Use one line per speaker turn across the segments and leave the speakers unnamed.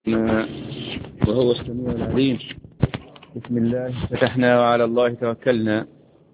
وهو السميع العليم. بسم الله فتحنا وعلى الله توكلنا.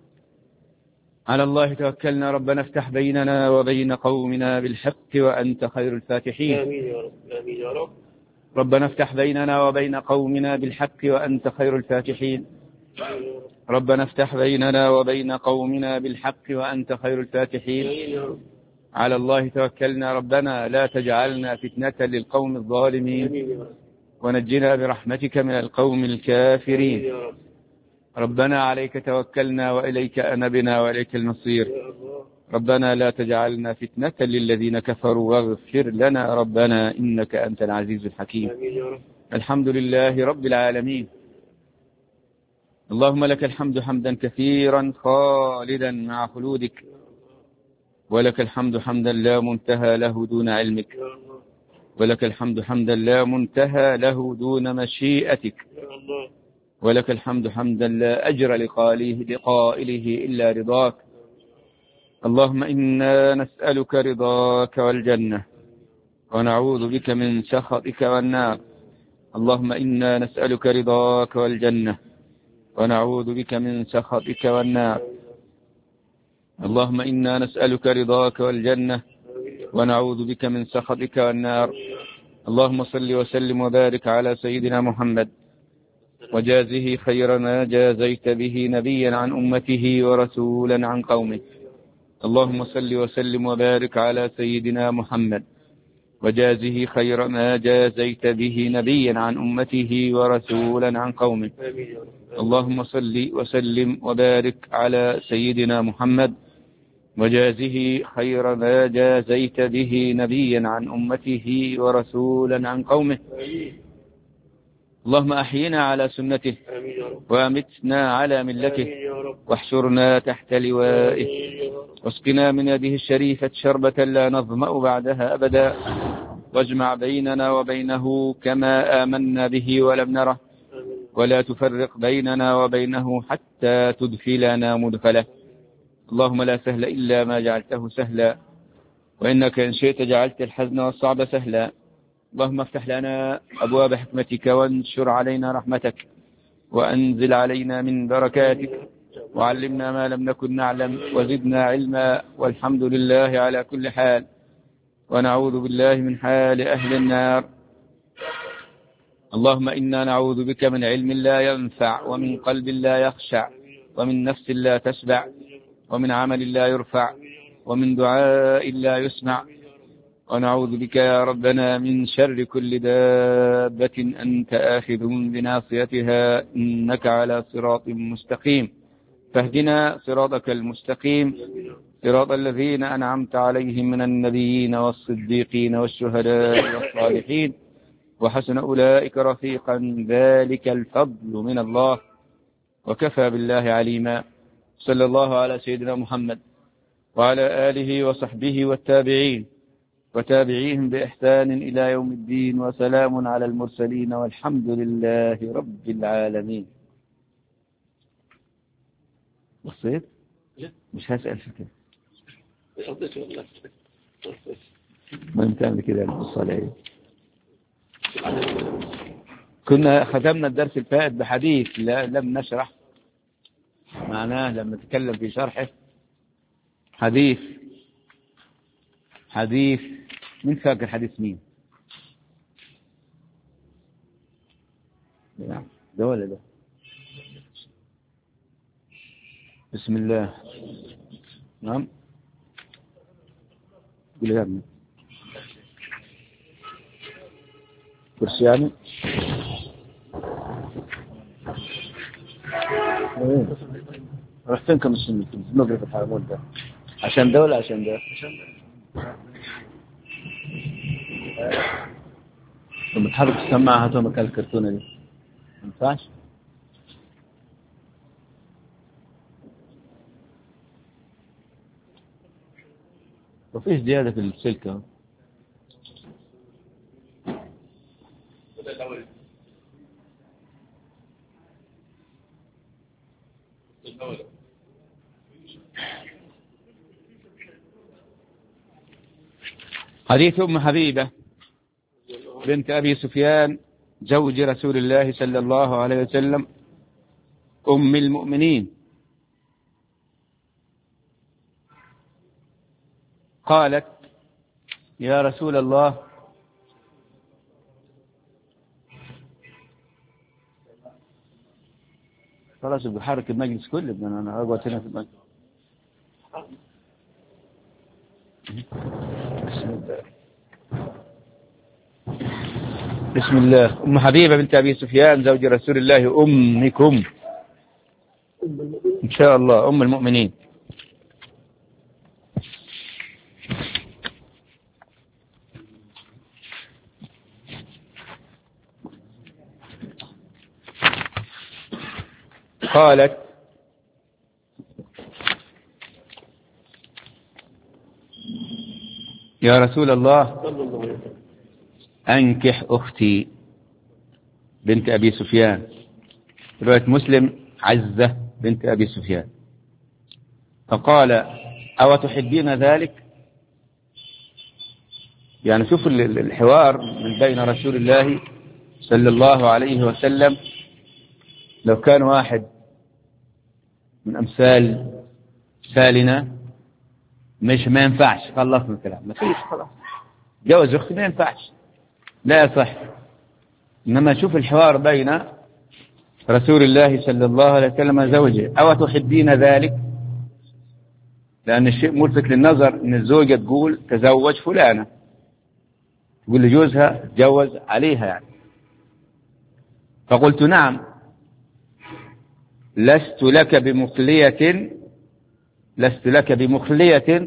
على الله توكلنا. ربنا افتح بيننا وبين قومنا بالحق وأنت خير الفاتحين.
آمين يا رب. آمين يا رب.
ربنا افتح بيننا وبين قومنا بالحق وأنت خير الفاتحين. ربنا افتح بيننا وبين قومنا بالحق وأنت خير الفاتحين.
آمين يا رب.
على الله توكلنا. ربنا لا تجعلنا فتنة للقوم الظالمين،
آمين يا رب.
ونجنا برحمتك من القوم الكافرين.
آمين يا رب.
ربنا عليك توكلنا وإليك أنبنا وإليك المصير.
يا الله.
ربنا لا تجعلنا فتنة للذين كفروا واغفر لنا ربنا إنك أنت العزيز الحكيم.
آمين يا رب.
الحمد لله رب العالمين. اللهم لك الحمد حمدا كثيرا خالدا مع خلودك، ولك الحمد حمدا لا منتهى له دون علمك،
يا الله.
ولك الحمد حمدا لا منتهى له دون مشيئتك،
يا الله.
ولك الحمد حمدا لا أجر لقائله إلا رضاك. اللهم إنا نسألك رضاك والجنة، ونعوذ بك من سخطك والنار. اللهم إنا نسألك رضاك والجنة، ونعوذ بك من سخطك والنار. اللهم إنا نسألك رضاك والجنة، ونعوذ بك من سخطك والنار. اللهم صل وسلم وبارك على سيدنا محمد، وجازه خير ما جازيت به نبيا عن أمته ورسولا عن قومه. اللهم صل وسلم وبارك على سيدنا محمد، وجازه خير ما جازيت به نبيا عن أمته ورسولا عن قومه.
آمين يا رب.
اللهم صل وسلم وبارك على سيدنا محمد، وجازه خير ما جازيت به نبيا عن أمته ورسولا عن قومه.
آمين.
اللهم أحينا على سنته،
آمين يا رب.
وأمتنا على ملته،
آمين يا رب.
واحشرنا تحت لوائه،
آمين يا رب.
واسقنا من يده الشريفة شربة لا نظمأ بعدها أبدا، واجمع بيننا وبينه كما آمنا به ولم نره،
آمين.
ولا تفرق بيننا وبينه حتى تدخلنا مدخله. اللهم لا سهل إلا ما جعلته سهلا، وإنك إن شئت جعلت الحزن والصعب سهلا. اللهم افتح لنا أبواب حكمتك، وانشر علينا رحمتك، وأنزل علينا من بركاتك، وعلمنا ما لم نكن نعلم، وزدنا علما، والحمد لله على كل حال، ونعوذ بالله من حال أهل النار. اللهم إنا نعوذ بك من علم لا ينفع، ومن قلب لا يخشع، ومن نفس لا تشبع، ومن عمل لا يرفع، ومن دعاء لا يسمع. ونعوذ بك يا ربنا من شر كل دابة أنت آخذ بناصيتها، إنك على صراط مستقيم. فاهدنا صراطك المستقيم، صراط الذين أنعمت عليهم من النبيين والصديقين والشهداء والصالحين، وحسن أولئك رفيقا. ذلك الفضل من الله، وكفى بالله عليما. صلى الله على سيدنا محمد وعلى آله وصحبه والتابعين وتابعيهم بإحسان إلى يوم الدين، وسلام على المرسلين، والحمد لله رب العالمين. بصيت؟ مش هسأل في كده. ما نتعمل كده الصلاة. كنا ختمنا الدرس الفائت بحديث لم نشرح معناه، لما نتكلم في شرحه. حديث من فاكر حديث مين؟ ده ولا ده؟ بسم الله. نعم. قل يا ابني. كرسياني. رحت فين كم السنة نضرب الحيوان ده؟ عشان ده ولا عشان ده؟ لما تحرك السماعة هاتوا مكان الكرتونة دي. ما ينفعش؟ مفيش زيادة في السلك اهو. حديث أم حبيبة بنت أبي سفيان زوج رسول الله صلى الله عليه وسلم أم المؤمنين قالت: يا رسول الله، خلاص بحرك المجلس كله، أنا أقعد هنا في المجلس. بسم الله. أم حبيبة بنت أبي سفيان زوج رسول الله أمكم إن شاء الله، أم المؤمنين. قالت: يا رسول الله، أنكح أختي بنت أبي سفيان. رواية مسلم: عزة بنت أبي سفيان. فقال: أو تحبين ذلك؟ يعني شوف الحوار من بين رسول الله صلى الله عليه وسلم. لو كان واحد من أمثال سالنا ما ينفعش، خلصنا الكلام، ما فيش، خلاص جوز أختي ما ينفعش، لا يصح. إنما شوف الحوار بين رسول الله صلى الله عليه وسلم زوجه: أو تحبين ذلك؟ لأن الشيء ملفت للنظر إن الزوجة تقول تزوج فلانة، تقول لجوزها تجوز عليها يعني. فقلت: نعم، لست لك بمخلية.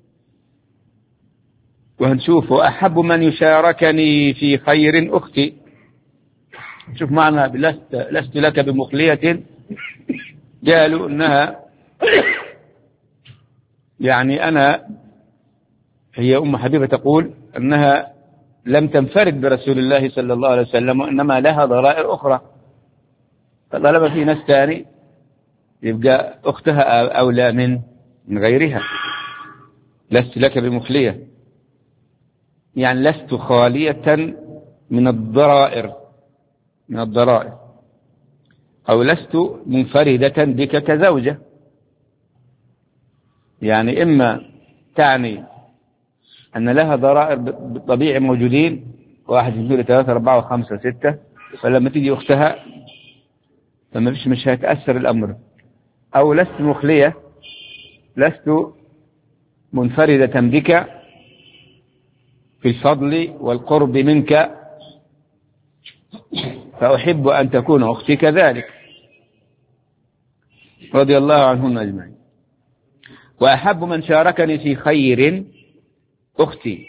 وهنشوف: أحب من يشاركني في خير أختي. شوف معنى لست لك بمخلية. قالوا إنها يعني هي أم حبيبة تقول أنها لم تنفرد برسول الله صلى الله عليه وسلم، وإنما لها ضرائر أخرى، فطالما في ناس تاني يبقى أختها أولى من غيرها. لست لك بمخلية يعني لست خالية من الضرائر أو لست منفردة بك كزوجة. يعني إما تعني أن لها ضرائر بالطبيعي موجودين، 1 2 3 4 5 6، فلما تيجي أختها فما فيش، مش هيتأثر الأمر. أو لست مخلية، لست منفردة بك في الفضل والقرب منك، فأحب أن تكون أختي كذلك رضي الله عنهن أجمعين. وأحب من شاركني في خير أختي،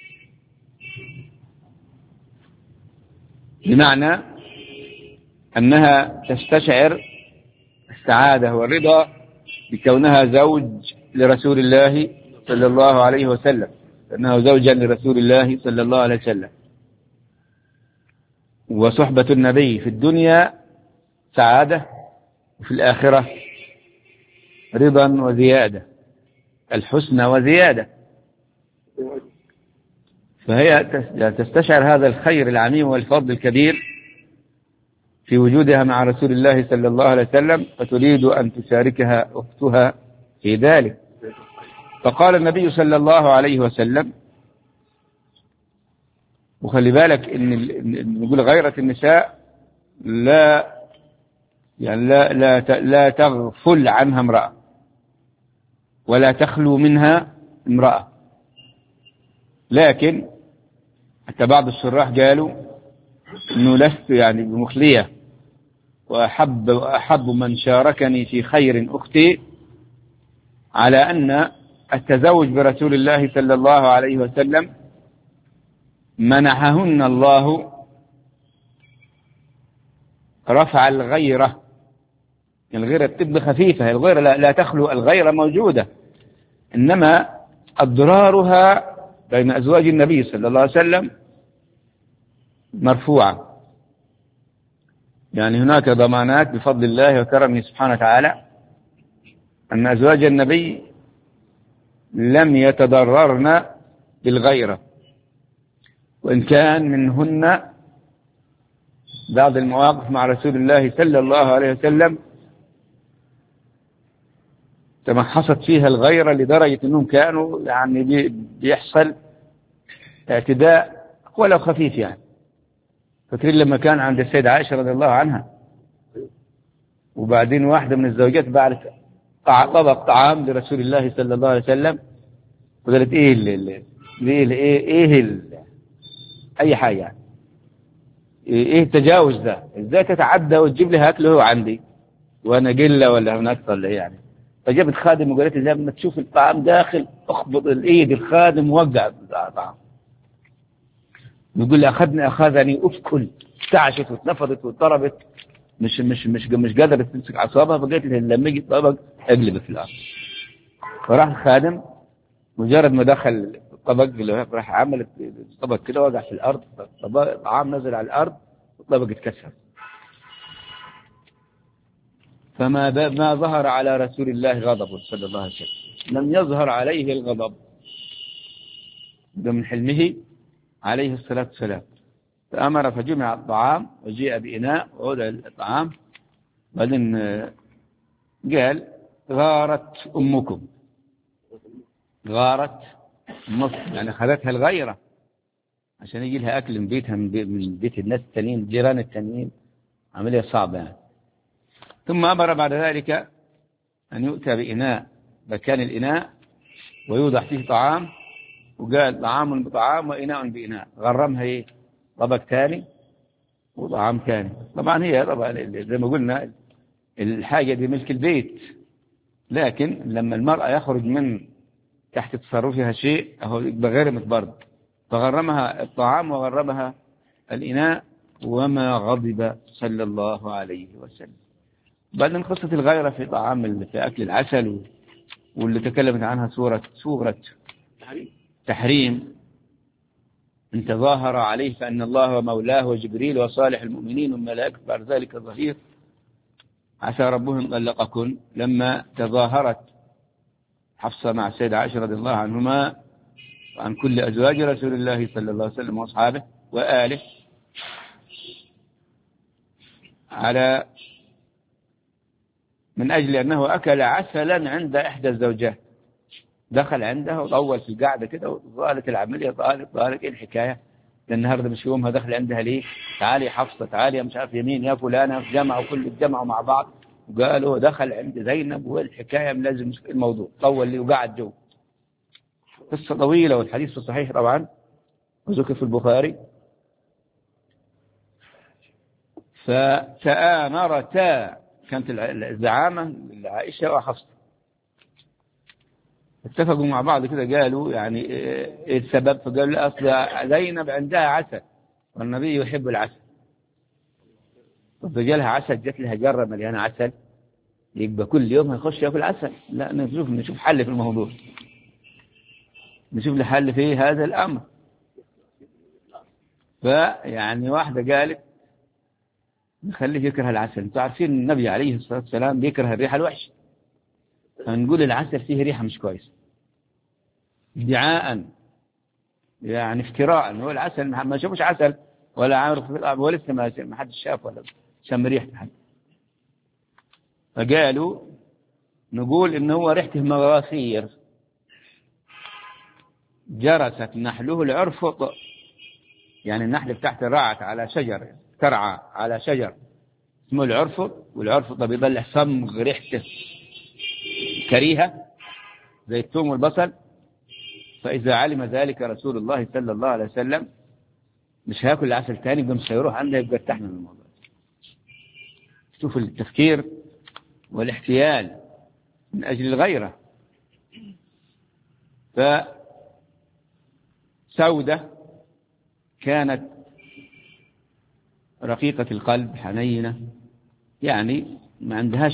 بمعنى أنها تستشعر السعادة والرضا بكونها زوج لرسول الله صلى الله عليه وسلم، أنه زوجا لرسول الله صلى الله عليه وسلم. وصحبة النبي في الدنيا سعادة، وفي الآخرة رضا وزيادة، الحسنى وزيادة. فهي تستشعر هذا الخير العميم والفضل الكبير في وجودها مع رسول الله صلى الله عليه وسلم، فتريد أن تشاركها أختها في ذلك. فقال النبي صلى الله عليه وسلم، وخلي بالك إن نقول غيرة النساء لا تغفل عنها امرأة ولا تخلو منها امرأة. لكن حتى بعض الشراح قالوا إنه لست يعني بمخلية، وأحب من شاركني في خير أختي، على أن التزوج برسول الله صلى الله عليه وسلم منحهن الله رفع الغيرة. الغيرة تبقى خفيفة، الغيرة لا تخلو، الغيرة موجودة، إنما أضرارها بين أزواج النبي صلى الله عليه وسلم مرفوعة. يعني هناك ضمانات بفضل الله وكرمه سبحانه وتعالى أن أزواج النبي لم يتضررن بالغيرة، وإن كان منهن بعض المواقف مع رسول الله صلى الله عليه وسلم تمحصت فيها الغيرة لدرجة أنهم كانوا يعني بيحصل اعتداء ولو خفيف يعني. فاكرين لما كان عند السيدة عائشة رضي الله عنها وبعدين واحدة من الزوجات بعد طبق طعام لرسول الله صلى الله عليه وسلم وقالت أي حاجة يعني. إيه التجاوز ده؟ إزاي تتعدى وتجيب لي أكله عندي وأنا قلة ولا منكر ولا يعني؟ فجابت خادم وقالت لي لما تشوف الطعام داخل اخبط الإيد الخادم ووقع الطعام. يقول لي أخذني أفكل، تعشت واتنفضت واتضربت مش قادرة تمسك أعصابها. فقالت لي لما يجي الطبق اقلبه في الأرض. فراح الخادم مجرد ما دخل الطبق راح عمل الطبق كده وقع في الأرض، الطعام نزل على الأرض والطبق اتكسر. ما ظهر على رسول الله غضب صلى الله عليه وسلم، لم يظهر عليه الغضب، ده من حلمه عليه الصلاة والسلام. فأمر فجمع الطعام وجيء بإناء ووضع الطعام. بعدين قال غارت أمكم، غارت النصر يعني أخذتها الغيرة عشان يجي لها أكل من بيتها من بيت الناس التانيين جيران التانيين، عملية صعبة يعني. ثم أمر بعد ذلك أن يؤتى بإناء مكان الإناء ويوضع فيه طعام، وقال طعام بطعام وإناء بإناء. غرمها إيه؟ طبق ثاني وطعام ثاني. طبعا هي طبعا زي ما قلنا الحاجة دي ملك البيت، لكن لما المرأة يخرج من تحت تصرفها شيء أهو يبقى غرمت برضه. فغرمها الطعام وغرمها الإناء وما غضب صلى الله عليه وسلم. بعدين قصة الغيرة في طعام في أكل العسل واللي تكلمت عنها سورة تحريم. إن تظاهر عليه فأن الله ومولاه وجبريل وصالح المؤمنين والملائكة بعد ذلك ظهير عسى ربهم أن طلقكن. لما تظاهرت حفصة مع السيدة عائشة رضي الله عنهما وعن كل أزواج رسول الله صلى الله عليه وسلم وأصحابه وآله على من أجل أنه أكل عسلا عند إحدى الزوجات، دخل عندها وطول في القعدة كده وطالت العملية طالت إيه الحكاية؟ لأن النهارده مش يومها، دخل عندها ليه؟ تعالي يا حفصة، تعالي يا مش عارف يمين يا فلانة، جمعوا كل الجمعوا مع بعض وقالوا دخل عند زينب والحكاية ملازم الموضوع. طول لي وقعد جو. قصة طويلة والحديث في الصحيح طبعا وذكر في البخاري. فتآمرتا، كانت الزعامة لعائشة وحفصة، اتفقوا مع بعض كده قالوا يعني ايه السبب؟ فقالوا لا أصل زينب عندها عسل والنبي يحب العسل، فجالها عسل، جات لها جرة مليانة عسل، يبقى كل يوم هيخش ياكل عسل. لا نشوف حل في الموضوع، نشوف له حل في هذا الأمر. فيعني واحدة قالت نخليه يكره العسل. انتوا عارفين النبي عليه الصلاة والسلام بيكره الريحة الوحشة، فنقول العسل فيه ريحة مش كويسة ادعاء يعني افتراء. هو العسل ما شافوش عسل ولا عارف ولسه ما حد شاف ولا شم ريحة حد. فقالوا نقول إن هو ريحته مغاثير، جرست نحله العرفط، يعني النحل بتاعته رعت على شجر، ترعى على شجر اسمه العرفط، والعرفط بيطلع صمغ ريحته كريهة زي الثوم والبصل. فإذا علم ذلك رسول الله صلى الله عليه وسلم مش هياكل العسل تاني، يبقى مش هيروح عنده، يبقى ارتحنا من الموضوع. شوف التفكير والاحتيال من أجل الغيرة. فسودة كانت رقيقة القلب حنينة، يعني ما عندهاش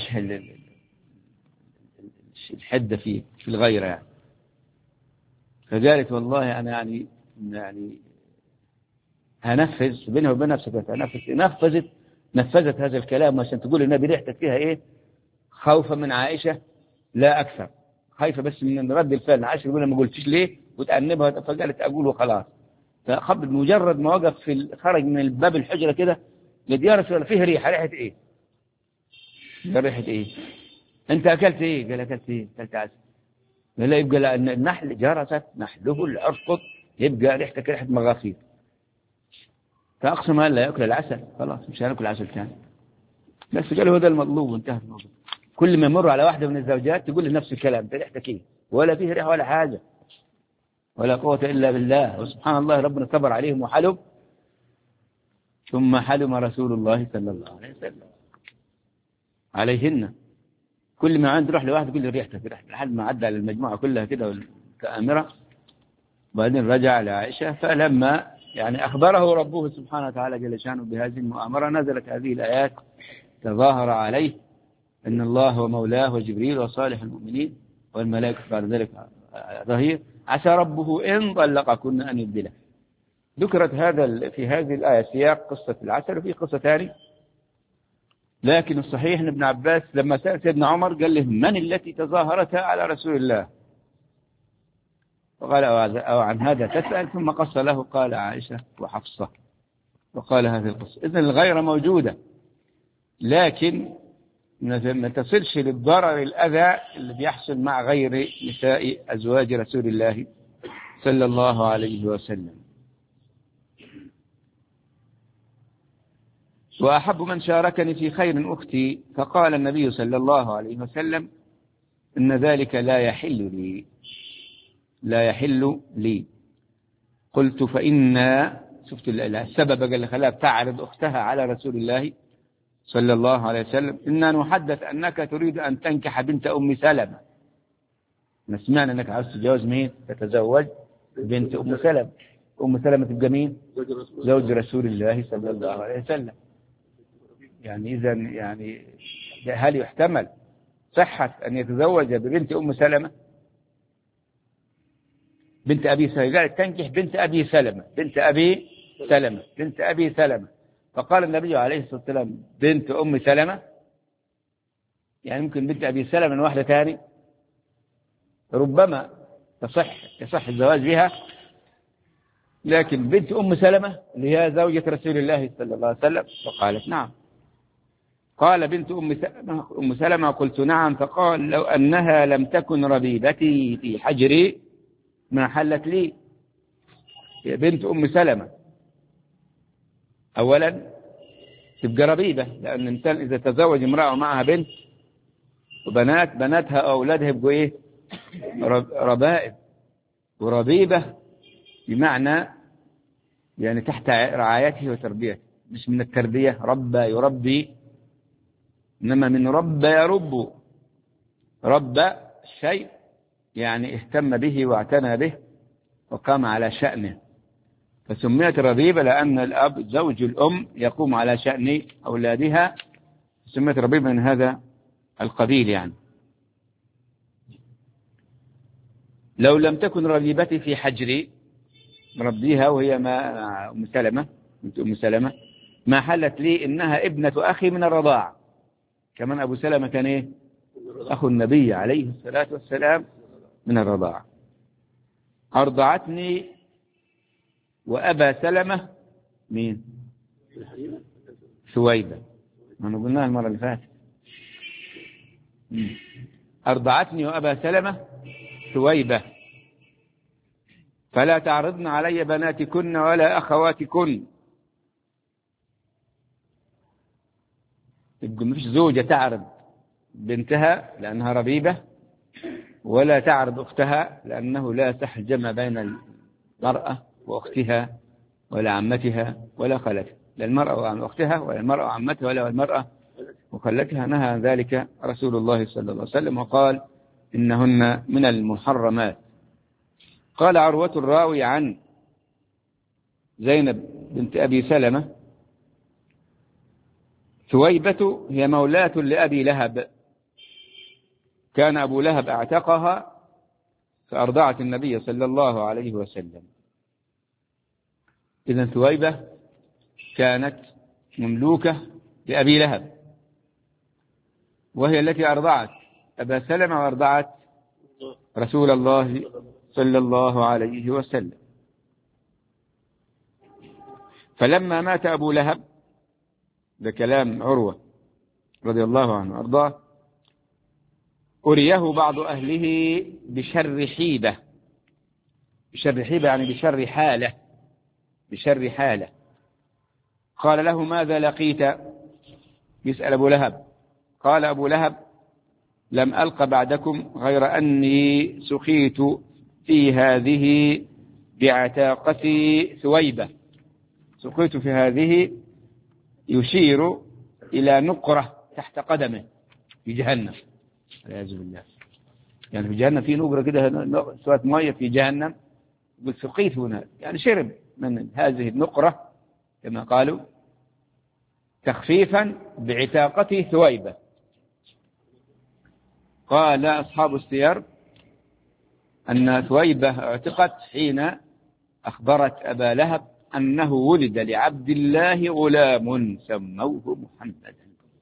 الحدة في الغيرة يعني. فقالت والله أنا يعني هنفذ بينها وبين نفسك، نفذت هذا الكلام عشان تقول النبي ريحتك فيها إيه؟ خوفا من عائشة لا أكثر، خايفة بس من رد الفعل. عائشة يقول ما قلتش ليه وتأنبها، فقالت أقول وخلاص. فخبط مجرد ما وقف خرج من الباب الحجرة كده، قال يا رسول الله فيه ريحة إيه؟ قال ريحة إيه؟ أنت أكلت إيه؟ قال أكلت إيه؟ أكلت عسل. قال لا، يبقى لأن النحل جرست نحله الأرفق، يبقى ريحتك ريحة مغافير. فأقسم أن لا يأكل العسل، خلاص مش هناكل عسل ثاني. بس قال هو ده المطلوب وانتهى الموضوع. كل ما يمر على واحدة من الزوجات تقول لنفس الكلام، انت ريحتك ايه؟ ولا فيه ريحة ولا حاجة، ولا قوة إلا بالله. وسبحان الله ربنا صبر عليهم وحلم، ثم حلم رسول الله صلى الله عليه وسلم عليهن. كل ما عند روح لواحد يقول لي ريحتك ريحتك، لحد ما عدى على المجموعة كلها كده والكامرة. وبعدين رجع لعائشة، فلما يعني أخبره ربه سبحانه وتعالى جل شانه بهذه المؤامرة، نزلت هذه الآيات: تظاهر عليه أن الله هو مولاه وجبريل وصالح المؤمنين والملائكة بعد ذلك ظهير، عسى ربه إن طلقكن أن يبدله. ذكرت هذا في هذه الآية سياق قصة العسل، وفي قصة ثانية. لكن الصحيح أن ابن عباس لما سأل سيدنا عمر قال له: من التي تظاهرتها على رسول الله؟ فقال: أو عن هذا تسأل؟ ثم قص له، قال: عائشة وحفصة، وقال هذه القصة. إذن الغيرة موجودة، لكن ما تصلش للضرر الأذى اللي بيحصل مع غير نساء أزواج رسول الله صلى الله عليه وسلم. وأحب من شاركني في خير أختي، فقال النبي صلى الله عليه وسلم: إن ذلك لا يحل لي، لا يحل لي. قلت: فإن شفت السبب اللي خلاها تعرض أختها على رسول الله صلى الله عليه وسلم: إننا نحدث أنك تريد أن تنكح بنت أم سلمة. نسمعنا أنك عاوز تتجوز مين؟ تتزوج بنت أم سلمة. أم سلمة تبقى مين؟ زوج رسول الله صلى الله عليه وسلم. يعني إذا يعني هل يحتمل صحة أن يتزوج ببنت أم سلمة؟ بنت أبي سلمة، قالت تنكح بنت أبي سلمة، بنت أبي سلمة، بنت أبي سلمة. فقال النبي عليه الصلاة والسلام: بنت أم سلمة، يعني ممكن بنت أبي سلمة من واحدة ثاني، ربما يصح الزواج بها، لكن بنت أم سلمة اللي هي زوجة رسول الله صلى الله عليه وسلم. فقالت: نعم. قال: بنت أم سلمة؟ قلت: نعم. فقال: لو أنها لم تكن ربيبتي في حجري ما حلت لي. هي بنت أم سلمة أولا تبقى ربيبة، لأن الإنسان إذا تزوج امرأة معها بنت بناتها أو أولادها يبقوا إيه؟ ربائب. وربيبة بمعنى يعني تحت رعايته وتربيته، مش من التربية ربى يربي، إنما من ربى يرب. ربى الشيء يعني اهتم به واعتنى به وقام على شأنه، فسميت ربيبة لأن الأب زوج الأم يقوم على شأن أولادها، سميت ربيبة من هذا القبيل. يعني لو لم تكن ربيبتي في حجري، ربيها وهي ما أم سلمة، بنت أم سلمة، ما حلت لي، إنها ابنة أخي من الرضاع. كمان أبو سلمة كان إيه؟ أخو النبي عليه الصلاة والسلام من الرضاع. أرضعتني وأبا سلمة مين؟ ثويبة، ما قلناها المرة اللي فاتت. أرضعتني وأبا سلمة ثويبة، فلا تعرضن علي بناتكن ولا أخواتكن. يبقى مفيش زوجة تعرض بنتها لأنها ربيبة، ولا تعرض أختها، لأنه لا يصح الجمع بين المرأة وأختها ولا عمتها ولا خالتها، لا المرأة وعن أختها ولا المرأة وعمتها ولا المرأة وخالتها. نهى ذلك رسول الله صلى الله عليه وسلم وقال: إنهن من المحرمات. قال عروة الراوي عن زينب بنت أبي سلمة: ثويبة هي مولاة لأبي لهب، كان أبو لهب اعتقها فأرضعت النبي صلى الله عليه وسلم. إذن ثويبة كانت مملوكة لأبي لهب، وهي التي أرضعت أبا سلمة وأرضعت رسول الله صلى الله عليه وسلم. فلما مات أبو لهب، ده كلام عروة رضي الله عنه وأرضاه، أريه بعض أهله بشر حيبة. بشر حيبة يعني بشر حالة، بشر حالة. قال له ماذا لقيت؟ يسأل أبو لهب. قال أبو لهب لم ألق بعدكم غير أني سقيت في هذه بعتاقة ثويبة. سقيت في هذه يشير إلى نقرة تحت قدمه في جهنم والعياذ بالله. يعني في جهنم في نقرة كده، شوية مية في جهنم، سقيت هنا يعني شرب من هذه النقرة كما قالوا، تخفيفا بعتاقة ثويبة. قال أصحاب السير أن ثويبة اعتقت حين أخبرت أبا لهب أنه ولد لعبد الله غلام سموه محمدا.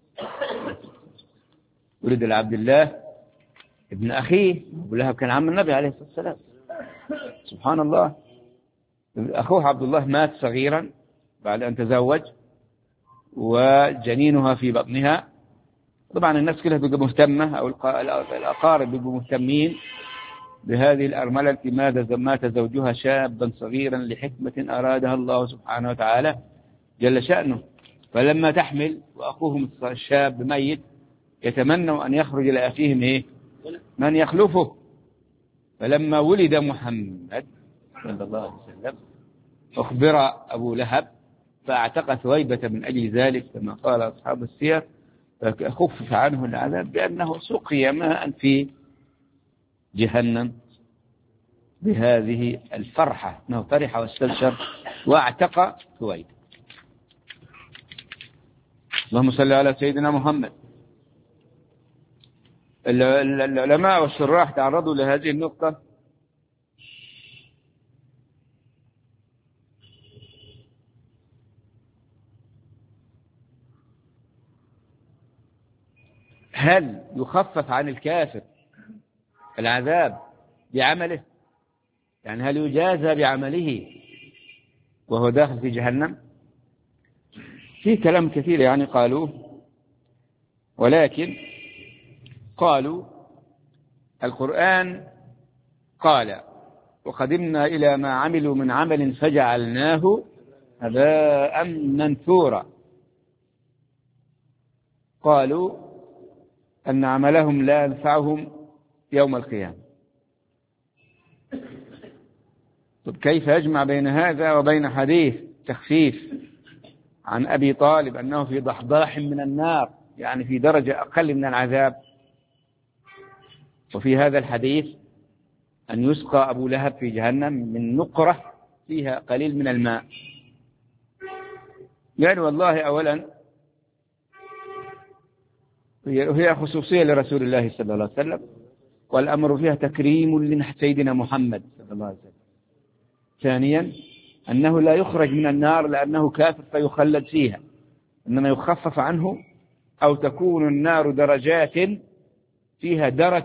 ولد لعبد الله ابن أخيه. أبو لهب كان عم النبي عليه الصلاة والسلام. سبحان الله. أخوه عبد الله مات صغيرا بعد أن تزوج، وجنينها في بطنها. طبعا الناس كلها بيبقى مهتمة، أو الأقارب بيبقوا مهتمين بهذه الأرملة التي مات زوجها شابا صغيرا لحكمة أرادها الله سبحانه وتعالى جل شأنه. فلما تحمل وأخوهم الشاب ميت، يتمنوا أن يخرج إلى أخيهم من يخلفه. فلما ولد محمد صلى الله عليه وسلم أخبر أبو لهب فاعتق ثويبة من أجل ذلك كما قال أصحاب السير، فخفف عنه العذاب بأنه سقي ماء في جهنم بهذه الفرحة، أنه فرح واستبشر واعتق ثويبة. اللهم صل على سيدنا محمد. العلماء والشراح تعرضوا لهذه النقطة هل يخفف عن الكافر العذاب بعمله؟ يعني هل يجازى بعمله وهو داخل في جهنم؟ في كلام كثير يعني قالوه، ولكن قالوا القرآن قال وقدمنا إلى ما عملوا من عمل فجعلناه هباء منثورا. قالوا أن عملهم لا ينفعهم يوم القيامة. طب كيف يجمع بين هذا وبين حديث تخفيف عن أبي طالب أنه في ضحضاح من النار، يعني في درجة أقل من العذاب، وفي هذا الحديث أن يسقى أبو لهب في جهنم من نقرة فيها قليل من الماء؟ يعني والله أولا هي خصوصية لرسول الله صلى الله عليه وسلم، والأمر فيها تكريم لسيدنا محمد صلى الله عليه وسلم. ثانيا أنه لا يخرج من النار لأنه كافر فيخلد فيها، إنما يخفف عنه، أو تكون النار درجات فيها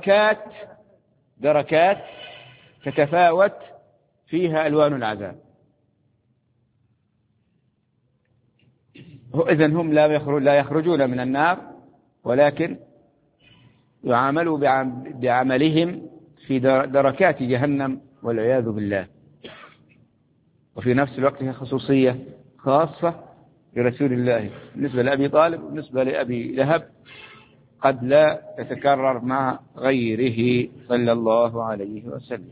دركات تتفاوت فيها ألوان العذاب. إذن هم لا يخرجون من النار، ولكن يعاملوا بعملهم في دركات جهنم والعياذ بالله. وفي نفس الوقت هي خصوصية خاصة لرسول الله بالنسبة لأبي طالب، وبالنسبة لأبي لهب قد لا تتكرر مع غيره صلى الله عليه وسلم.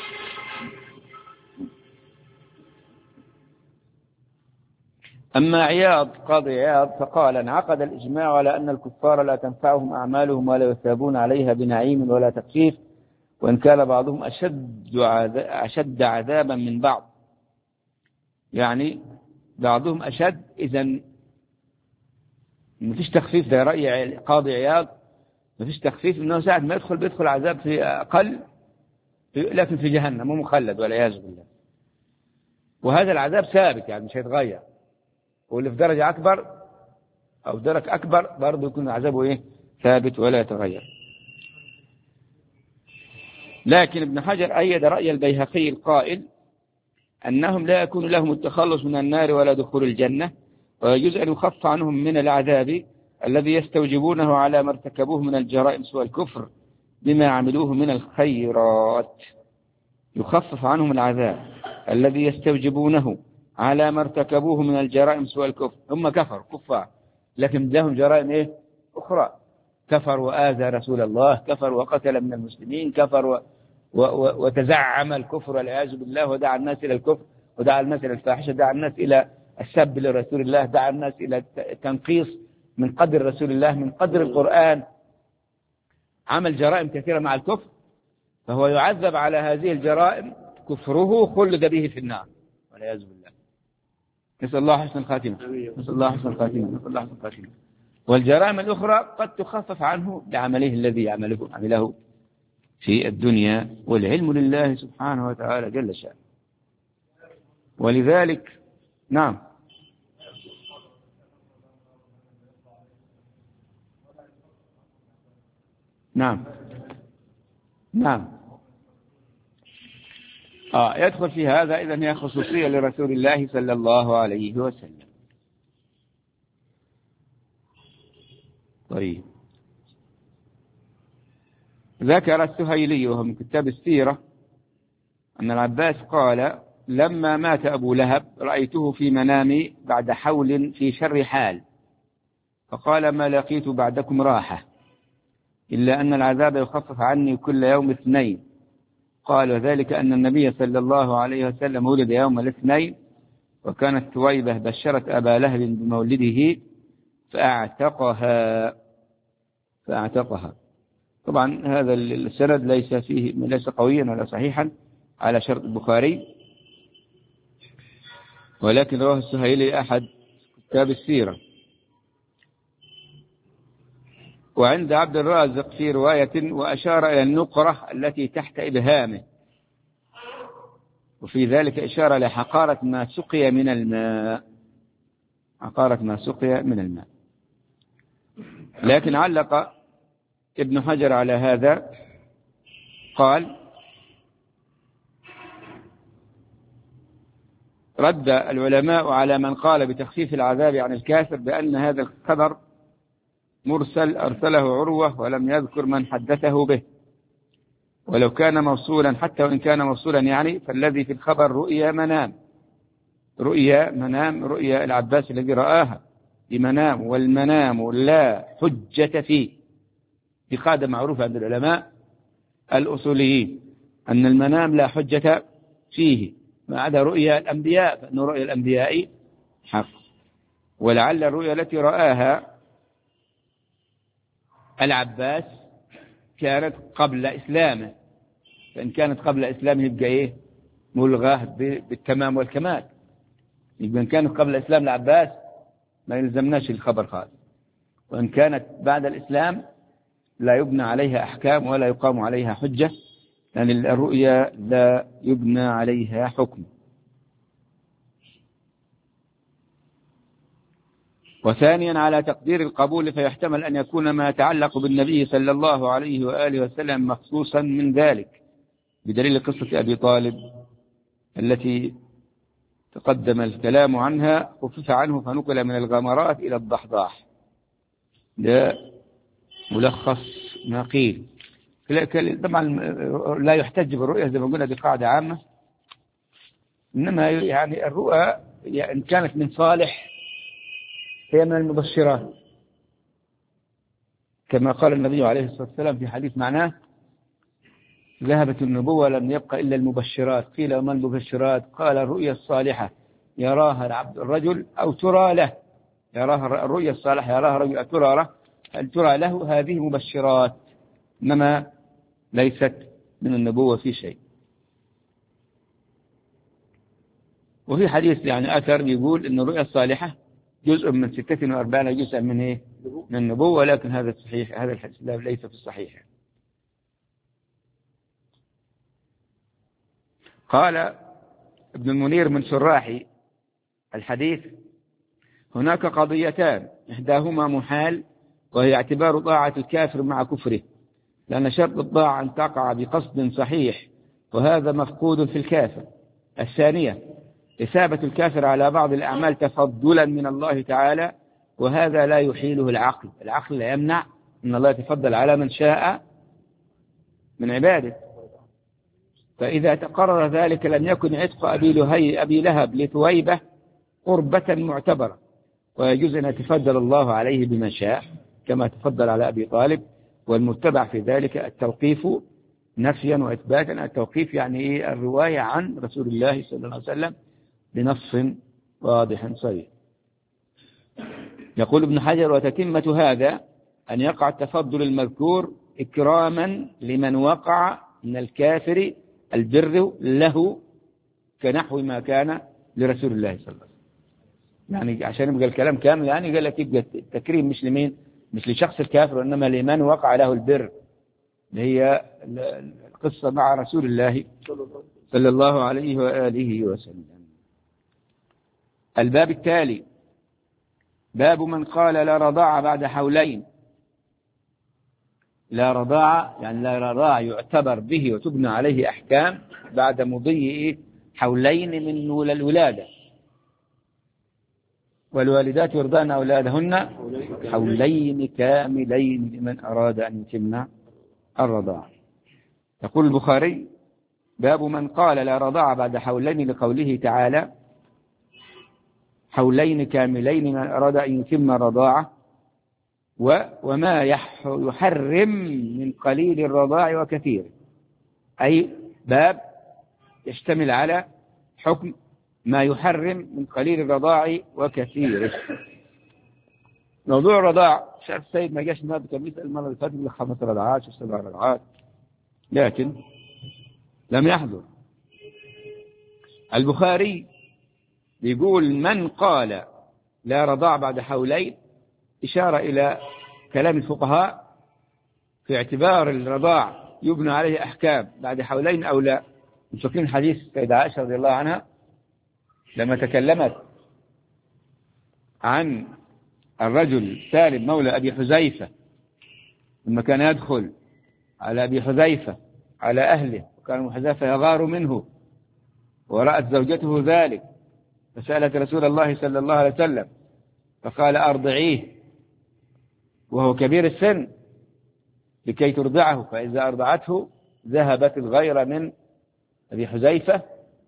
أما عياض قاضي عياض فقال انعقد الإجماع على أن الكفار لا تنفعهم أعمالهم ولا يثابون عليها بنعيم ولا تخفيف، وإن كان بعضهم أشد عذابا من بعض. يعني بعضهم أشد، إذن ما فيش تخفيف. ده رأي قاضي عياض، ما فيش تخفيف، إنه ساعة ما بيدخل عذاب في أقل، لكن في جهنم ومخلد والعياذ بالله. وهذا العذاب ثابت يعني مش هيتغير، واللي في درجة أكبر أو درك أكبر برضه يكون عذابه ثابت ولا يتغير. لكن ابن حجر أيد رأي البيهقي القائل أنهم لا يكون لهم التخلص من النار ولا دخول الجنة، ويجوز أن يخف عنهم من العذاب الذي يستوجبونه على ما ارتكبوه من الجرائم سوى الكفر بما عملوه من الخيرات. يخفف عنهم العذاب الذي يستوجبونه على ما ارتكبوه من الجرائم سوى الكفر. هم كفار لكن لهم جرائم أخرى، كفر وآذى رسول الله، كفر وقتل من المسلمين، كفر وتزعم الكفر والعياذ بالله، ودعا الناس إلى الكفر، ودعا الناس إلى الفاحشة، دعا الناس إلى السب لرسول الله، دعا الناس إلى التنقيص من قدر رسول الله، من قدر القرآن، عمل جرائم كثيرة مع الكفر، فهو يعذب على هذه الجرائم، كفره خلد به في النار والعياذ بالله. نسأل الله حسن الخاتمة، نسأل الله حسن الخاتمة، نسأل الله حسن الخاتمة. والجرائم الأخرى قد تخفف عنه بعمله الذي عمله في الدنيا، والعلم لله سبحانه وتعالى جل شأنه. ولذلك نعم نعم نعم يدخل في هذا. إذن هي خصوصية لرسول الله صلى الله عليه وسلم. طيب، ذكر السهيلي وهو من كتاب السيرة أن العباس قال: لما مات أبو لهب رأيته في منامي بعد حول في شر حال، فقال: ما لقيت بعدكم راحة إلا أن العذاب يخفف عني كل يوم 2. قال: وذلك أن النبي صلى الله عليه وسلم ولد يوم الاثنين، وكانت ثويبة بشرت أبا لهب بمولده فأعتقها. طبعا هذا السند ليس قويا ولا صحيحا على شرط البخاري، ولكن رواه السهيلي أحد كتاب السيرة. وعند عبد الرازق في رواية: وأشار إلى النقرة التي تحت إبهامه، وفي ذلك إشارة لحقارة ما سقي من الماء، لكن علق ابن حجر على هذا، قال: رد العلماء على من قال بتخفيف العذاب عن الكافر بأن هذا الخبر مرسل أرسله عروة ولم يذكر من حدثه به، ولو كان موصولا، حتى وإن كان موصولا يعني، فالذي في الخبر رؤيا العباس الذي رآها بمنام، والمنام لا حجة فيه. في قاعدة معروفة عند العلماء الأصوليين أن المنام لا حجة فيه ما عدا رؤيا الأنبياء، فإن رؤيا الأنبياء حق. ولعل الرؤيا التي رآها العباس كانت قبل إسلامه، فإن كانت قبل إسلامه يبقى ملغاه بالتمام والكمال. إن كانت قبل إسلام العباس ما يلزمناش الخبر خالص، وإن كانت بعد الإسلام لا يبنى عليها أحكام ولا يقام عليها حجة، لأن الرؤيا لا يبنى عليها حكم. وثانيا على تقدير القبول، فيحتمل أن يكون ما يتعلق بالنبي صلى الله عليه وآله وسلم مخصوصا من ذلك، بدليل قصة أبي طالب التي تقدم الكلام عنها، خفف عنه فنقل من الغمرات إلى الضحضاح. ده ملخص ما قيل. طبعا لا يحتج بالرؤية زي ما قلنا، دي قاعدة عامة، إنما يعني الرؤى إن كانت من صالح هي من المبشرات، كما قال النبي عليه الصلاة والسلام في حديث معناه: ذهبت النبوة لم يبقى إلا المبشرات. قيل: وما المبشرات؟ قال: الرؤيا الصالحة يراها العبد الرجل أو ترى له، يراها الرؤيا الصالحة يراها رجل أو ترى له، هذه مبشرات، إنما ليست من النبوة في شيء. وفي حديث يعني أثر يقول إن الرؤيا الصالحة جزء من 46 جزء من النبوة، ولكن هذا الصحيح، هذا الحديث ليس في الصحيح. قال ابن المنير من شراح الحديث: هناك قضيتان، إحداهما محال، وهي اعتبار طاعة الكافر مع كفره، لأن شرط الطاعة أن تقع بقصد صحيح، وهذا مفقود في الكافر، الثانية إثابة الكافر على بعض الأعمال تفضلا من الله تعالى، وهذا لا يحيله العقل. العقل لا يمنع أن الله يتفضل على من شاء من عباده. فإذا تقرر ذلك لم يكن عتق أبي لهب لثويبة قربة معتبرة، ويجوز أن يتفضل الله عليه بما شاء كما تفضل على أبي طالب. والمتبع في ذلك التوقيف نفيا وإثباتا. التوقيف يعني الرواية عن رسول الله صلى الله عليه وسلم بنص واضح صريح. يقول ابن حجر: وتتمة هذا أن يقع التفضل المذكور إكراما لمن وقع من الكافر البر له كنحو ما كان لرسول الله صلى الله عليه وسلم. يعني عشان يبقى الكلام كامل، يعني قال لك يبقى التكريم مش لمين؟ مش لشخص الكافر، وإنما لمن وقع له البر، اللي هي القصة مع رسول الله صلى الله عليه وآله وسلم. الباب التالي باب من قال لا رضاعة بعد حولين. لا رضاعة يعني لا رضاعة يعتبر به وتبنى عليه أحكام بعد مضي حولين من الولادة. والوالدات يرضعن أولادهن حولين كاملين لمن أراد أن يتم الرضاعة. يقول البخاري: باب من قال لا رضاعة بعد حولين، لقوله تعالى: حولين كاملين من أراد أن يتم الرضاعة. وما يحرم من قليل الرضاع وكثير، أي باب يشتمل على حكم ما يحرم من قليل الرضاع وكثيره. موضوع الرضاع، شاف السيد ما جاش النهارده، كان بيسأل المرة اللي فاتت ل 5 رضعات و7 رضعات، لكن لم يحضر. البخاري يقول: من قال لا رضاع بعد حولين، إشارة إلى كلام الفقهاء في اعتبار الرضاع يبنى عليه أحكام بعد حولين أو لا. مشكلين حديث سيدة عائشة رضي الله عنها لما تكلمت عن الرجل سالم مولى أبي حذيفة، لما كان يدخل على أبي حذيفة على أهله، وكان أبو حذيفة يغار منه، ورأت زوجته ذلك، فسألت رسول الله صلى الله عليه وسلم فقال: أرضعيه وهو كبير السن لكي ترضعه، فإذا أرضعته ذهبت الغيرة من أبي حذيفة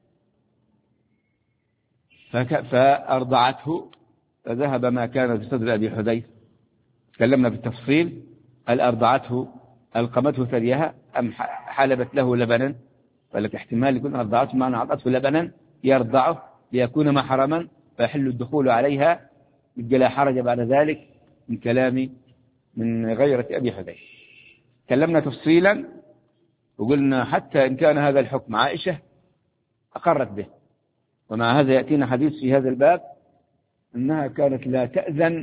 فأرضعته فذهب ما كان في صدر أبي حذيفة. تكلمنا بالتفصيل: هل أرضعته ألقمته ثديها أم حلبت له لبنا؟ فلك احتمال يكون أرضعته معنى أعطته لبنا يرضعه ليكون محرما فيحل الدخول عليها، يبقى لا حرج بعد ذلك من كلام من غيرة أبي حذيفة. تكلمنا تفصيلا وقلنا حتى إن كان هذا الحكم عائشة أقرت به، ومع هذا يأتينا حديث في هذا الباب أنها كانت لا تأذن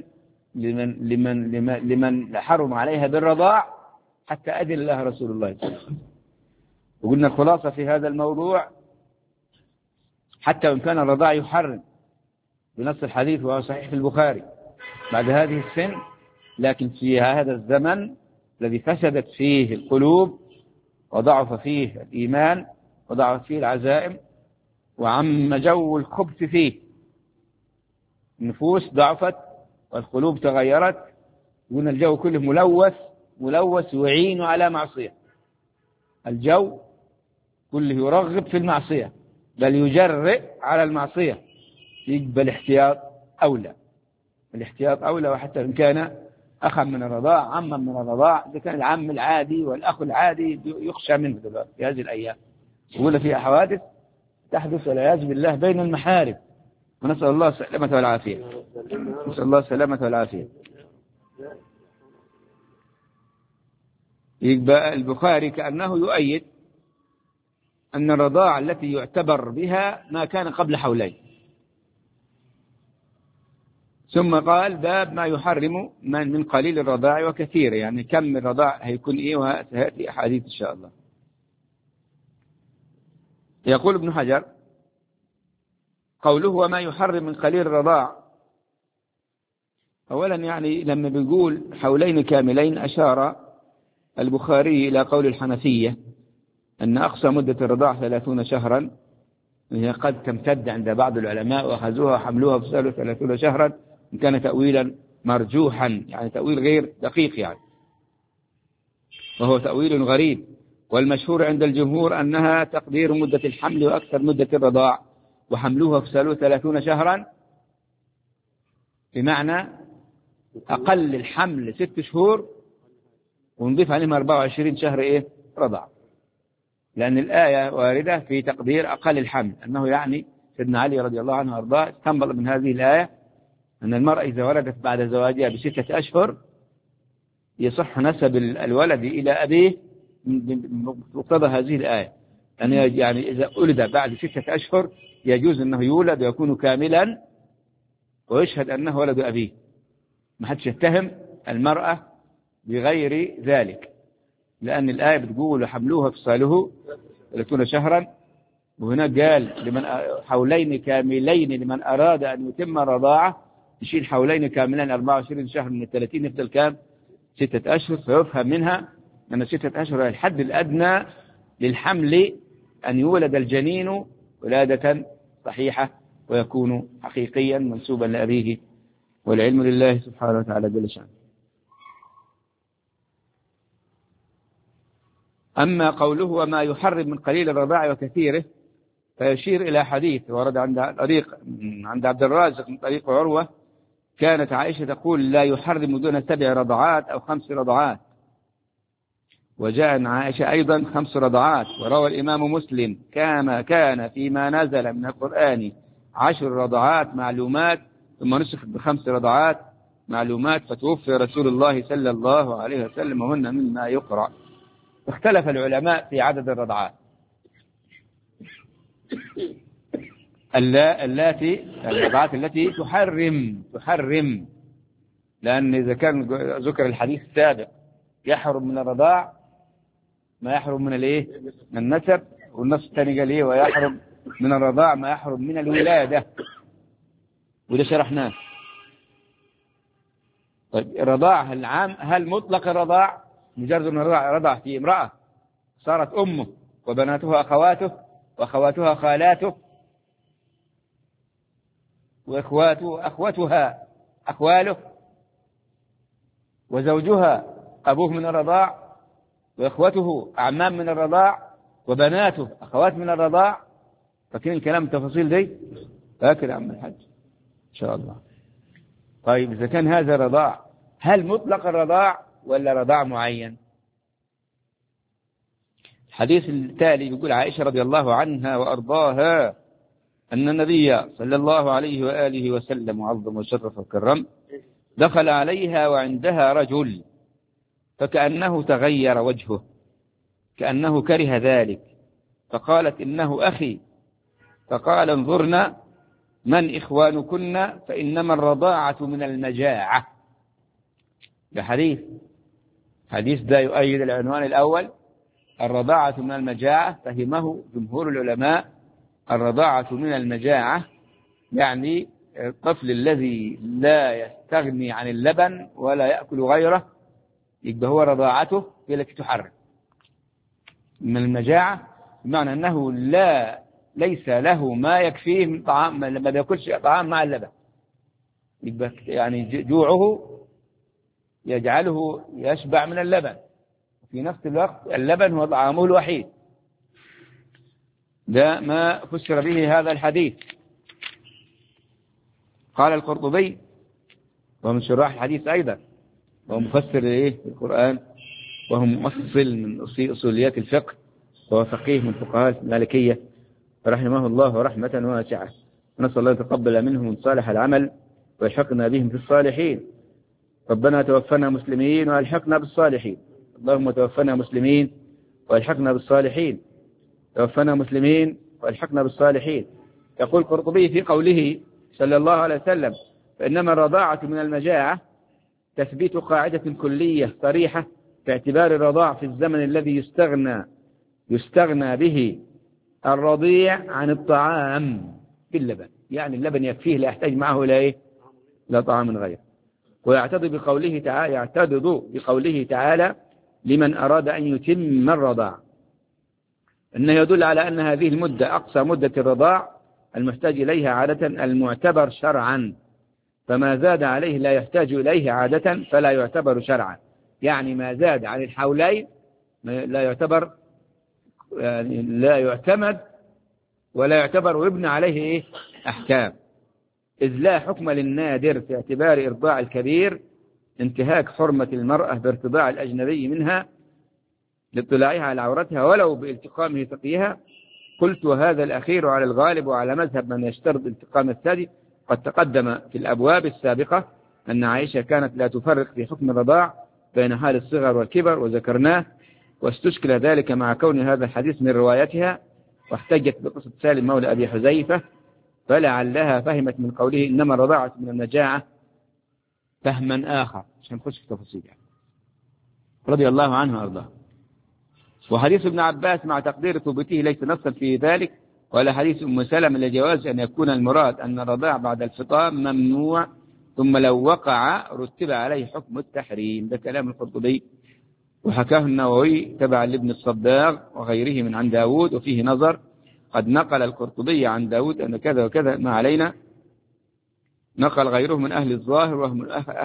لمن حرم عليها بالرضاع حتى أذن الله رسول الله صلى الله عليه وسلم. وقلنا الخلاصة في هذا الموضوع: حتى وإن كان الرضاع يحرم بنص الحديث وهو صحيح في البخاري بعد هذه السن، لكن في هذا الزمن الذي فسدت فيه القلوب وضعف فيه الإيمان وضعف فيه العزائم وعم جو الخبث فيه، النفوس ضعفت والقلوب تغيرت، وأن الجو كله ملوث ويعين على معصية. الجو كله يرغب في المعصية بل يجرئ على المعصية، يقبل الاحتياط أولى. الاحتياط أولى، وحتى إن كان أخا من الرضاع عما من الرضاع، إذا كان العم العادي والأخ العادي يخشى منه دلوقتي في هذه الأيام. يقول فيها حوادث تحدث والعياذ بالله بين المحارم، ونسأل الله السلامة والعافية. نسأل الله السلامة والعافية. يبقى البخاري كأنه يؤيد أن الرضاعة التي يعتبر بها ما كان قبل حولين. ثم قال: باب ما يحرم من قليل الرضاع وكثير، يعني كم الرضاع هيكون إيه، وسيأتي أحاديث إن شاء الله. يقول ابن حجر: قوله وما يحرم من قليل الرضاع، أولا يعني لما بيقول حولين كاملين أشار البخاري إلى قول الحنفية أن أقصى مدة الرضاع 30 شهرا، هي قد تمتد عند بعض العلماء وأخذوها وحملوها في 30 شهرا، إن كان تأويلا مرجوحا، يعني تأويل غير دقيق يعني، وهو تأويل غريب. والمشهور عند الجمهور أنها تقدير مدة الحمل وأكثر مدة الرضاع، وحملوها في 30 شهرا بمعنى أقل الحمل 6 شهور ونضيف عليهم 24 شهر رضاع، لأن الآية واردة في تقدير أقل الحمل، أنه يعني سيدنا علي رضي الله عنه وأرضاه استنبط من هذه الآية أن المرأة إذا ولدت بعد زواجها ب6 أشهر يصح نسب الولد إلى أبيه بمقتضى هذه الآية، يعني إذا ولد بعد 6 أشهر يجوز أنه يولد ويكون كاملا ويشهد أنه ولد أبيه، ما حدش يتهم المرأة بغير ذلك، لأن الآية بتقول وحملوها فصاله 30 شهرا، وهنا قال لمن حولين كاملين لمن أراد أن يتم الرضاعة، يشيل حولين كاملين 24 شهر من 30 يفضل كام 6 أشهر، فيفهم منها أن 6 أشهر الحد الأدنى للحمل أن يولد الجنين ولادة صحيحة ويكون حقيقيا منسوبا لأبيه، والعلم لله سبحانه وتعالى جل شأنه. أما قوله وما يحرم من قليل الرضاع وكثيره، فيشير إلى حديث ورد عند عبد الرازق من طريق عروة، كانت عائشة تقول لا يحرم دون 7 رضعات أو 5 رضعات، وجاء عن عائشة أيضا 5 رضعات. وروى الإمام مسلم كان فيما نزل من القرآن 10 رضعات معلومات ثم نسخت ب5 رضعات معلومات، فتوفي رسول الله صلى الله عليه وسلم وهن مما يقرأ. اختلف العلماء في عدد الرضعات الرضعات التي تحرم، لأن إذا كان ذكر الحديث السابق يحرم من الرضاع ما يحرم من من النسب، والنص الثاني قال ويحرم من الرضاع ما يحرم من الولادة، وده شرحناه. طيب الرضاع العام، هل مطلق الرضاع مجرد أن رضع في امرأة صارت أمه وبناتها أخواته وأخواتها خالاته أخوتها أخواله وزوجها أبوه من الرضاع وإخوته أعمام من الرضاع وبناته أخوات من الرضاع؟ فاكرين الكلام التفاصيل دي؟ فاكر عم الحج إن شاء الله. طيب إذا كان هذا رضاع، هل مطلق الرضاع ولا رضاع معين؟ الحديث التالي يقول عائشة رضي الله عنها وأرضاها أن النبي صلى الله عليه وآله وسلم وعظم وشرف وكرم دخل عليها وعندها رجل فكأنه تغير وجهه كأنه كره ذلك، فقالت إنه أخي، فقال انظرنا من إخوانكن فإنما الرضاعة من المجاعة. ده حديث ده يؤيد العنوان الأول، الرضاعة من المجاعة، فهمه جمهور العلماء الرضاعة من المجاعة يعني الطفل الذي لا يستغني عن اللبن ولا يأكل غيره، يبقى هو رضاعته هي التي تحرم. من المجاعة بمعنى أنه ليس له ما يكفيه من طعام، ما بيأكلش طعام مع اللبن، يبقى يعني جوعه يجعله يشبع من اللبن، في نفس الوقت اللبن هو طعامه الوحيد. ده ما فسر به هذا الحديث. قال القرطبي ومن شراح الحديث أيضا، وهو مفسر القرآن، وهو مؤصل من أصوليات الفقه، وهو فقيه من فقهاء المالكية رحمه الله رحمة واسعة، نسأل الله يتقبل منهم صالح العمل ويلحقنا بهم في الصالحين. ربنا توفنا مسلمين والحقنا بالصالحين، اللهم توفنا مسلمين والحقنا بالصالحين، توفنا مسلمين والحقنا بالصالحين. يقول القرطبي في قوله صلى الله عليه وسلم فإنما الرضاعة من المجاعة تثبيت قاعدة كلية صريحة في اعتبار الرضاع في الزمن الذي يستغنى به الرضيع عن الطعام باللبن، يعني اللبن يكفيه لا يحتاج معه لا طعام غيره. ويعتضد بقوله تعالى لمن أراد أن يتم الرضاع، أنه يدل على أن هذه المدة أقصى مدة الرضاع المحتاج إليها عادة المعتبر شرعا، فما زاد عليه لا يحتاج إليه عادة فلا يعتبر شرعا. يعني ما زاد عن الحولين لا يعتبر، يعني لا يعتمد ولا يعتبر ويبنى عليه إيه؟ أحكام، إذ لا حكم للنادر في اعتبار إرضاع الكبير انتهاك حرمة المرأة بارتضاع الأجنبي منها لاطلاعها على عورتها ولو بالتقامه ثقيها. قلت وهذا الأخير على الغالب وعلى مذهب من يشترط التقام الثدي. قد تقدم في الأبواب السابقة أن عائشة كانت لا تفرق في حكم الرضاع بين حال الصغر والكبر وذكرناه، واستشكل ذلك مع كون هذا الحديث من روايتها، واحتجت بقصة سالم مولى أبي حذيفة، فلعلها فهمت من قوله إنما الرضاعة من النجاعة فهما آخر، عشان نخش في تفاصيل يعني. رضي الله عنه وأرضاه. وحديث ابن عباس مع تقدير ثبوته ليس نصا في ذلك، ولا حديث أم سلمة لجواز أن يكون المراد أن الرضاع بعد الفطام ممنوع، ثم لو وقع رتب عليه حكم التحريم. ده كلام القرطبي، وحكاه النووي تبع لابن الصباغ وغيره من عن داود، وفيه نظر. قد نقل القرطبي عن داود أن كذا وكذا ما علينا، نقل غيره من أهل الظاهر وهم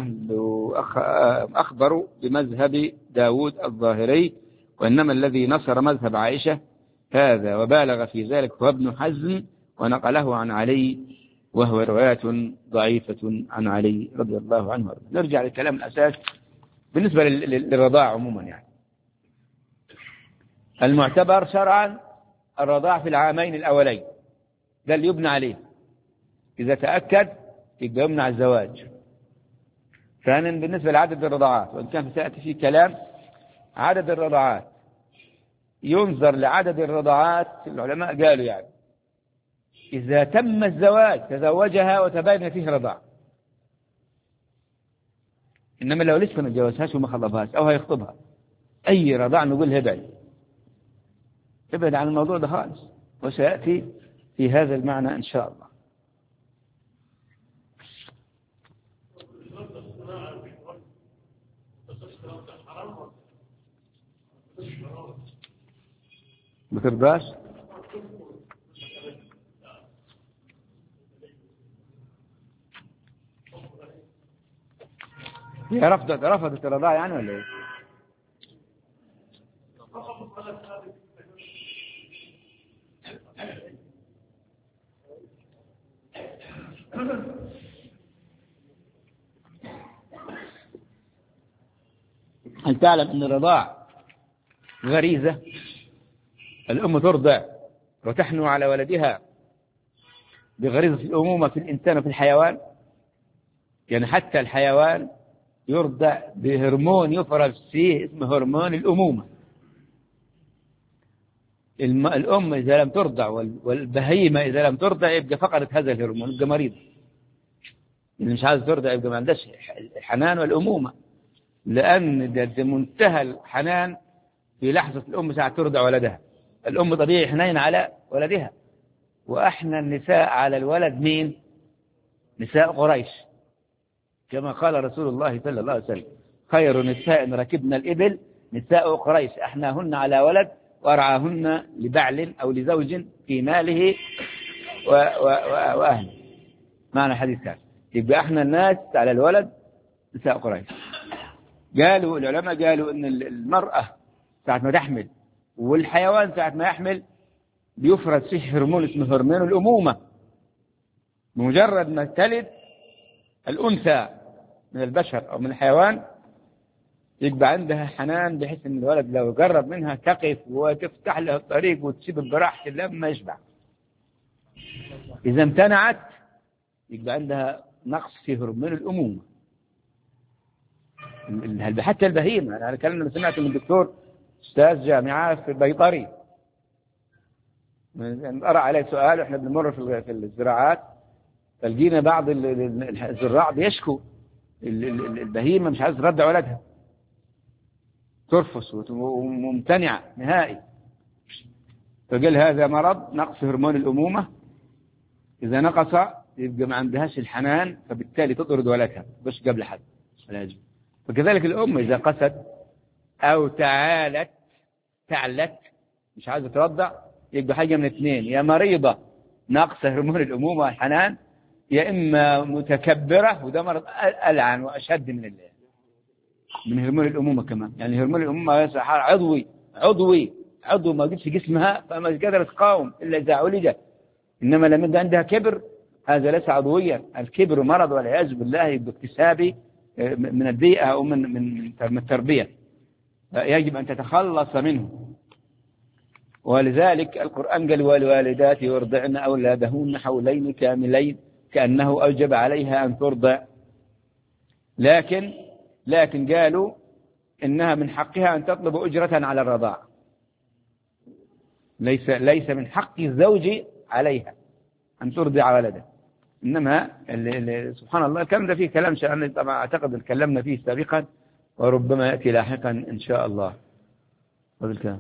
أخبروا بمذهب داود الظاهري، وإنما الذي نصر مذهب عائشة هذا وبالغ في ذلك هو ابن حزم، ونقله عن علي، وهو روايات ضعيفة عن علي رضي الله عنه. نرجع للكلام الأساس بالنسبة للرضاع عموما. يعني المعتبر شرعا الرضاع في العامين الأولين، ده اللي يبنى عليه، إذا تأكد يبقى يمنع الزواج. ثانيا بالنسبة لعدد الرضاعات، وإن كان سيأتي فيه كلام عدد الرضاعات، ينظر لعدد الرضاعات. العلماء قالوا يعني إذا تم الزواج تزوجها وتبين فيه رضاع، إنما لو لسه ما تجوزهاش وما خطبهاش أو هيخطبها أي رضاع نقول ابعد عن الموضوع ده خالص، وسيأتي في هذا المعنى إن شاء الله. بترضاش هي رفضت الرضاعة يعني ولا ايه؟ هل تعلم أن الرضاع غريزة؟ الأم ترضع وتحنو على ولدها بغريزة الأمومة في الإنسان وفي الحيوان. يعني حتى الحيوان يرضع بهرمون يفرز فيه اسمه هرمون الأمومة. الأم إذا لم ترضع والبهيمة إذا لم ترضع يبقى فقدت هذا الهرمون، يبقى مريض. اللي مش عايز ترضع يبقى ما عندهاش الحنان والأمومة، لأن ده منتهى الحنان في لحظة الأم ساعة ترضع ولدها. الأم طبيعي حنين على ولدها، وأحنى النساء على الولد مين؟ نساء قريش، كما قال رسول الله صلى الله عليه وسلم خير نساء ركبنا الإبل نساء قريش أحناهن على ولد وأرعاهن لبعل أو لزوج في ماله وأهله. معنى حديث كان يبقى احنا الناس على الولد نساء قريش. قالوا العلماء قالوا ان المرأة ساعة ما تحمل والحيوان ساعة ما يحمل بيفرز فيه هرمون اسمه هرمون الأمومة. بمجرد ما تلد الأنثى من البشر أو من الحيوان يبقى عندها حنان، بحيث ان الولد لو قرب منها تقف وتفتح له الطريق وتسيب براحته لما يشبع. إذا امتنعت يبقى عندها نقص في هرمون الأمومة. حتى البهيمة، أنا الكلام اللي سمعته من الدكتور أستاذ جامعة في البيطري، قرأ عليه سؤال وإحنا بنمر في الزراعات، فلقينا بعض الزراع بيشكوا البهيمة مش عايز ترضع ولدها، ترفس وممتنعة نهائي. فقال هذا مرض نقص هرمون الأمومة، إذا نقص يبقى ما عندهاش الحنان، فبالتالي تطرد ولدها بس قبل حد. فكذلك الأم إذا قست أو تعلت مش عايزة ترضع، يبقى حاجة من اثنين: يا مريضة ناقصة هرمون الأمومة والحنان، يا إما متكبرة، وده مرض ألعن وأشد من هرمون الأمومة كمان. يعني هرمون الأمومة عضو ما قلتش جسمها، فما قدرت تقاوم إلا إذا عولجت. إنما لما يبقى عندها كبر، هذا ليس عضويا. الكبر مرض والعياذ بالله باكتسابي من البيئة أو من التربية، يجب أن تتخلص منه. ولذلك القرآن قال: والوالدات يرضعن أولادهن حولين كاملين، كأنه أوجب عليها أن ترضع. لكن قالوا إنها من حقها أن تطلب أجرة على الرضاع، ليس من حق الزوج عليها أن ترضع ولده. إنما سبحان الله الكلام ده فيه كلام شأن، طبعا أعتقد تكلمنا فيه سابقا، وربما يأتي لاحقا إن شاء الله. وبالكلام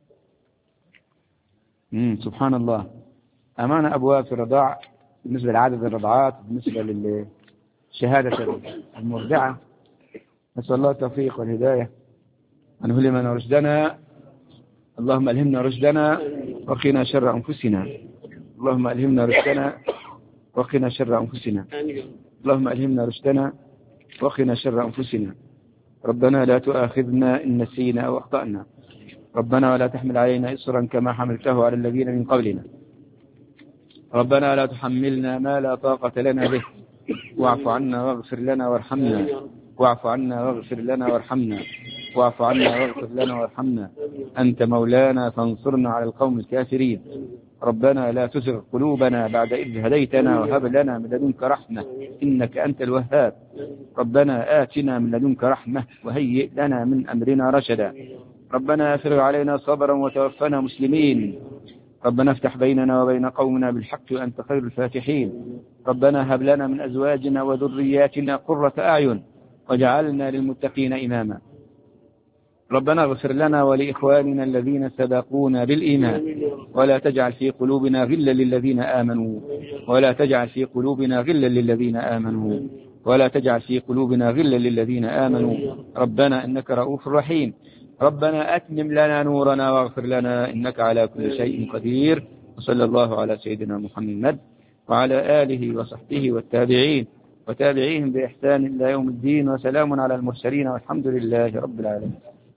سبحان الله. أمانة أبواب في الرضاع بالنسبة لعدد الرضعات، بالنسبة للشهادة المرضعة. نسأل الله التوفيق والهداية، أن نلهمنا رشدنا. اللهم ألهمنا رشدنا وقنا شر أنفسنا. اللهم ألهمنا رشدنا وقنا شر أنفسنا. اللهم ألهمنا رشدنا وقنا شر أنفسنا. ربنا لا تؤاخذنا إن نسينا أو أخطأنا. ربنا ولا تحمل علينا إصرا كما حملته على الذين من قبلنا. ربنا لا تحملنا ما لا طاقة لنا به، واعف عنا واغفر لنا وارحمنا. واعف عنا واغفر لنا وارحمنا. واعف عنا واغفر لنا وارحمنا. أنت مولانا فانصرنا على القوم الكافرين. ربنا لا تزغ قلوبنا بعد إذ هديتنا، وهب لنا من لدنك رحمة إنك أنت الوهاب. ربنا آتنا من لدنك رحمة وهيئ لنا من أمرنا رشدا. ربنا افرغ علينا صبرا وتوفنا مسلمين. ربنا افتح بيننا وبين قومنا بالحق وأنت خير الفاتحين. ربنا هب لنا من أزواجنا وذرياتنا قرة أعين وجعلنا للمتقين إماما. ربنا اغفر لنا ولإخواننا الذين سبقونا بالإيمان، ولا تجعل في قلوبنا غلا للذين آمنوا. ولا تجعل في قلوبنا غلا للذين آمنوا. ولا تجعل في قلوبنا غلا للذين آمنوا. ربنا إنك رؤوف رحيم. ربنا أتمم لنا نورنا واغفر لنا إنك على كل شيء قدير. وصلى الله على سيدنا محمد وعلى آله وصحبه والتابعين وتابعيهم بإحسان إلى يوم الدين. وسلام على المرسلين والحمد لله رب العالمين.